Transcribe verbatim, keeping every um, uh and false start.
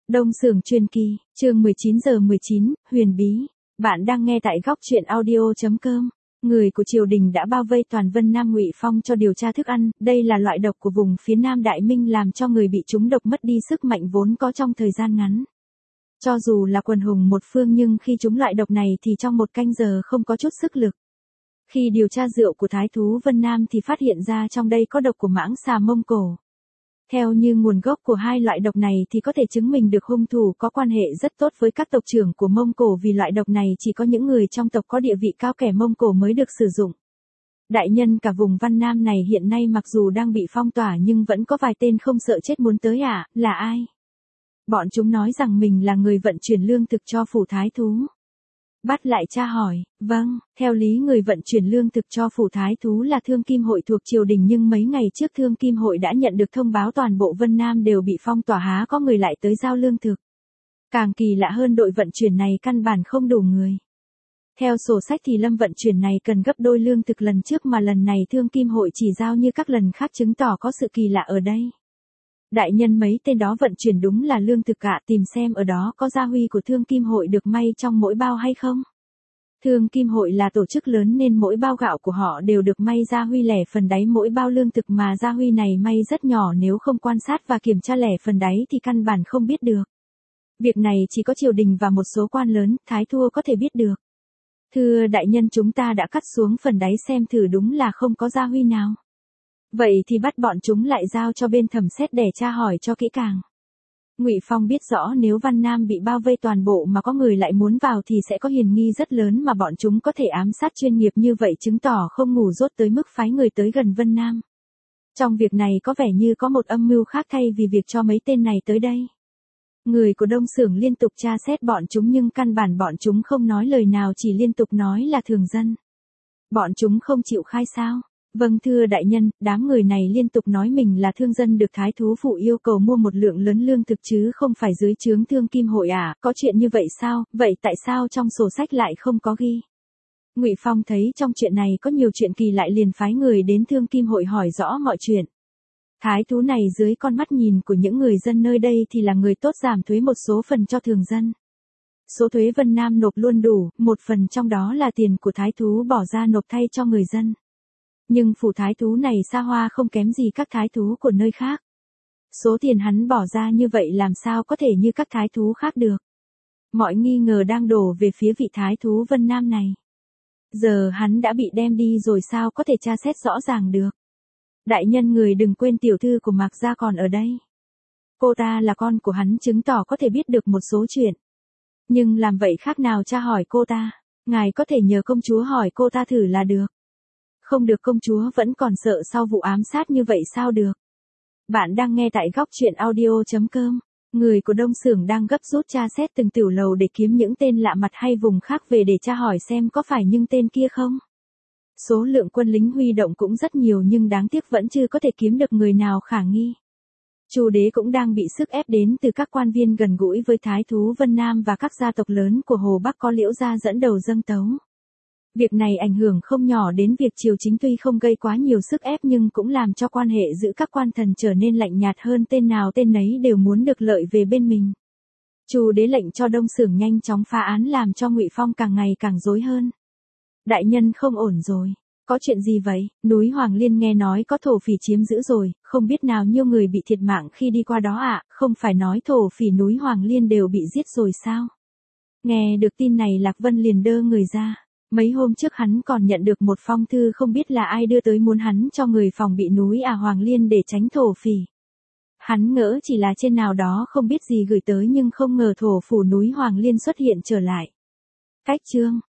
Đông Xưởng Truyền Kỳ, chương mười chín giờ mười chín, huyền bí. Bạn đang nghe tại góc truyện audio chấm com. Người của triều đình đã bao vây toàn Vân Nam Ngụy Phong cho điều tra thức ăn, đây là loại độc của vùng phía Nam Đại Minh làm cho người bị trúng độc mất đi sức mạnh vốn có trong thời gian ngắn. Cho dù là quần hùng một phương nhưng khi trúng loại độc này thì trong một canh giờ không có chút sức lực. Khi điều tra rượu của Thái thú Vân Nam thì phát hiện ra trong đây có độc của mãng xà Mông Cổ. Theo như nguồn gốc của hai loại độc này thì có thể chứng minh được hung thủ có quan hệ rất tốt với các tộc trưởng của Mông Cổ, vì loại độc này chỉ có những người trong tộc có địa vị cao kẻ Mông Cổ mới được sử dụng. Đại nhân cả vùng Văn Nam này hiện nay mặc dù đang bị phong tỏa nhưng vẫn có vài tên không sợ chết muốn tới à, là ai? Bọn chúng nói rằng mình là người vận chuyển lương thực cho phủ thái thú. Bắt lại tra hỏi, vâng, theo lý người vận chuyển lương thực cho phủ thái thú là Thương Kim Hội thuộc triều đình, nhưng mấy ngày trước Thương Kim Hội đã nhận được thông báo toàn bộ Vân Nam đều bị phong tỏa, há có người lại tới giao lương thực. Càng kỳ lạ hơn, đội vận chuyển này căn bản không đủ người. Theo sổ sách thì lâm vận chuyển này cần gấp đôi lương thực lần trước, mà lần này Thương Kim Hội chỉ giao như các lần khác, chứng tỏ có sự kỳ lạ ở đây. Đại nhân, mấy tên đó vận chuyển đúng là lương thực cả, tìm xem ở đó có gia huy của Thương Kim Hội được may trong mỗi bao hay không? Thương Kim Hội là tổ chức lớn nên mỗi bao gạo của họ đều được may gia huy lẻ phần đáy mỗi bao lương thực, mà gia huy này may rất nhỏ, nếu không quan sát và kiểm tra lẻ phần đáy thì căn bản không biết được. Việc này chỉ có triều đình và một số quan lớn, thái thua có thể biết được. Thưa đại nhân, chúng ta đã cắt xuống phần đáy xem thử, đúng là không có gia huy nào. Vậy thì bắt bọn chúng lại giao cho bên thẩm xét để tra hỏi cho kỹ càng. Ngụy Phong biết rõ nếu Văn Nam bị bao vây toàn bộ mà có người lại muốn vào thì sẽ có hiểm nghi rất lớn, mà bọn chúng có thể ám sát chuyên nghiệp như vậy chứng tỏ không ngủ dốt tới mức phái người tới gần Vân Nam. Trong việc này có vẻ như có một âm mưu khác thay vì việc cho mấy tên này tới đây. Người của Đông Xưởng liên tục tra xét bọn chúng nhưng căn bản bọn chúng không nói lời nào, chỉ liên tục nói là thường dân. Bọn chúng không chịu khai sao? Vâng thưa đại nhân, đám người này liên tục nói mình là thương dân được thái thú phủ yêu cầu mua một lượng lớn lương thực chứ không phải dưới trướng Thương Kim Hội à, có chuyện như vậy sao, vậy tại sao trong sổ sách lại không có ghi? Ngụy Phong thấy trong chuyện này có nhiều chuyện kỳ lạ liền phái người đến Thương Kim Hội hỏi rõ mọi chuyện. Thái thú này dưới con mắt nhìn của những người dân nơi đây thì là người tốt, giảm thuế một số phần cho thường dân. Số thuế Vân Nam nộp luôn đủ, một phần trong đó là tiền của thái thú bỏ ra nộp thay cho người dân. Nhưng phủ thái thú này xa hoa không kém gì các thái thú của nơi khác. Số tiền hắn bỏ ra như vậy làm sao có thể như các thái thú khác được. Mọi nghi ngờ đang đổ về phía vị thái thú Vân Nam này. Giờ hắn đã bị đem đi rồi, sao có thể tra xét rõ ràng được. Đại nhân, người đừng quên tiểu thư của Mạc Gia còn ở đây. Cô ta là con của hắn, chứng tỏ có thể biết được một số chuyện. Nhưng làm vậy khác nào tra hỏi cô ta. Ngài có thể nhờ công chúa hỏi cô ta thử là được. Không được, công chúa vẫn còn sợ sau vụ ám sát như vậy sao được. Bạn đang nghe tại góc truyện audio chấm com. Người của Đông Xưởng đang gấp rút tra xét từng tiểu lầu để kiếm những tên lạ mặt hay vùng khác về để tra hỏi xem có phải những tên kia không. Số lượng quân lính huy động cũng rất nhiều nhưng đáng tiếc vẫn chưa có thể kiếm được người nào khả nghi. Chu đế cũng đang bị sức ép đến từ các quan viên gần gũi với thái thú Vân Nam và các gia tộc lớn của Hồ Bắc có Liễu gia dẫn đầu dâng tấu. Việc này ảnh hưởng không nhỏ đến việc triều chính, tuy không gây quá nhiều sức ép nhưng cũng làm cho quan hệ giữa các quan thần trở nên lạnh nhạt hơn, tên nào tên nấy đều muốn được lợi về bên mình. Chu đế lệnh cho Đông Xưởng nhanh chóng phá án làm cho Ngụy Phong càng ngày càng rối hơn. Đại nhân, không ổn rồi. Có chuyện gì vậy? Núi Hoàng Liên nghe nói có thổ phỉ chiếm giữ rồi, không biết nào nhiêu người bị thiệt mạng khi đi qua đó ạ, à? Không phải nói thổ phỉ núi Hoàng Liên đều bị giết rồi sao? Nghe được tin này Lạc Vân liền đơ người ra. Mấy hôm trước hắn còn nhận được một phong thư không biết là ai đưa tới, muốn hắn cho người phòng bị núi à Hoàng Liên để tránh thổ phỉ. Hắn ngỡ chỉ là trên nào đó không biết gì gửi tới nhưng không ngờ thổ phủ núi Hoàng Liên xuất hiện trở lại. Cách chương